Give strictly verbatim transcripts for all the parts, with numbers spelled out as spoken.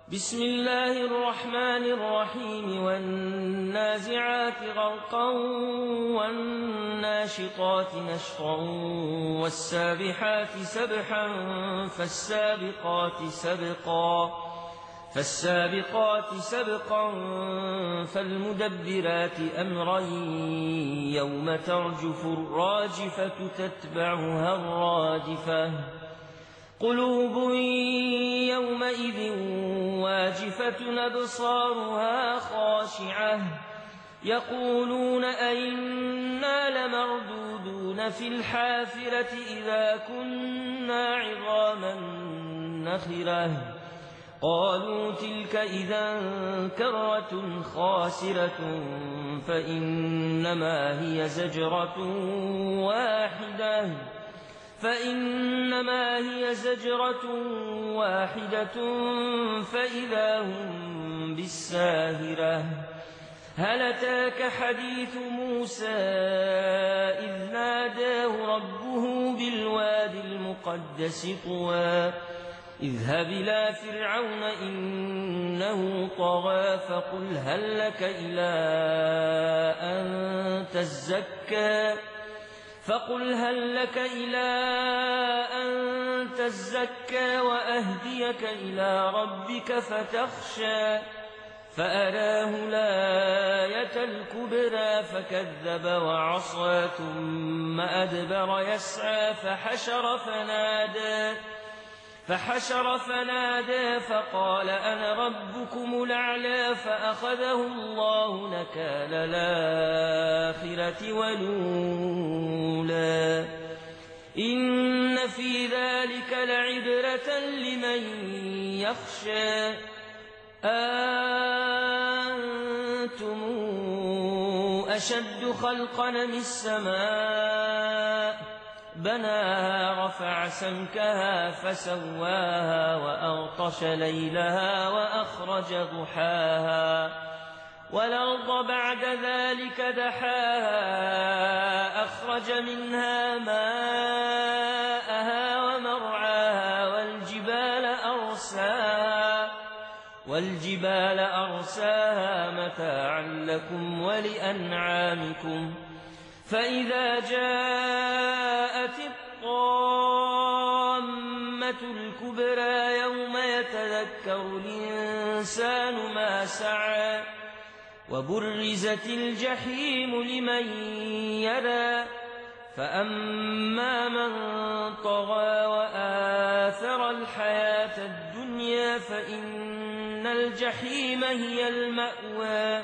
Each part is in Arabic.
بسم الله الرحمن الرحيم والنازعات غرقا والناشطات نشطا والسابحات سبحا فالسابقات سبقا فالسابقات سبقا فالمدبرات أمرا يوم ترجف الراجفة تتبعها الرادفة قلوب يومئذ واجفة أبصارها خاشعة يقولون أئنا لمردودون في الحافرة إذا كنا عظاما نخرة قالوا تلك إذا كرة خاسرة فإنما هي زجرة واحدة فإنما هي زجرة واحدة فإذا هم بالساهرة هل أتاك حديث موسى إذ ناداه ربه بالوادي المقدس طوى اذهب إلى فرعون إنه طغى فقل هل لك إلى أن تزكى فقل هل لك إلى أن تزكى وأهديك إلى ربك فتخشى فأراه الآية الكبرى فكذب وعصى ثم أدبر يسعى فحشر فنادى فحشر فنادى فقال أنا ربكم الأعلى فأخذه الله نكال الآخرة والأولى إن في ذلك لعبرة لمن يخشى أنتم أشد خلقا من السماء بناها رفع سمكها فسواها وأغطش ليلها وأخرج ضحاها والأرض بعد ذلك دحاها أخرج منها ماءها ومرعاها والجبال أرساها والجبال أرساها متاعا لكم ولأنعامكم فإذا جاءت الطامة الكبرى يوم يتذكر الإنسان ما سعى وبرزت الجحيم لمن يرى فأما من طغى وآثر الحياة الدنيا فإن الجحيم هي المأوى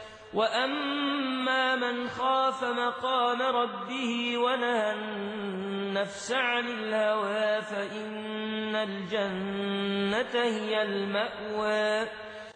وأما من خاف مقام ربه ونهى النفس عن الهوى فإن الجنة هي المأوى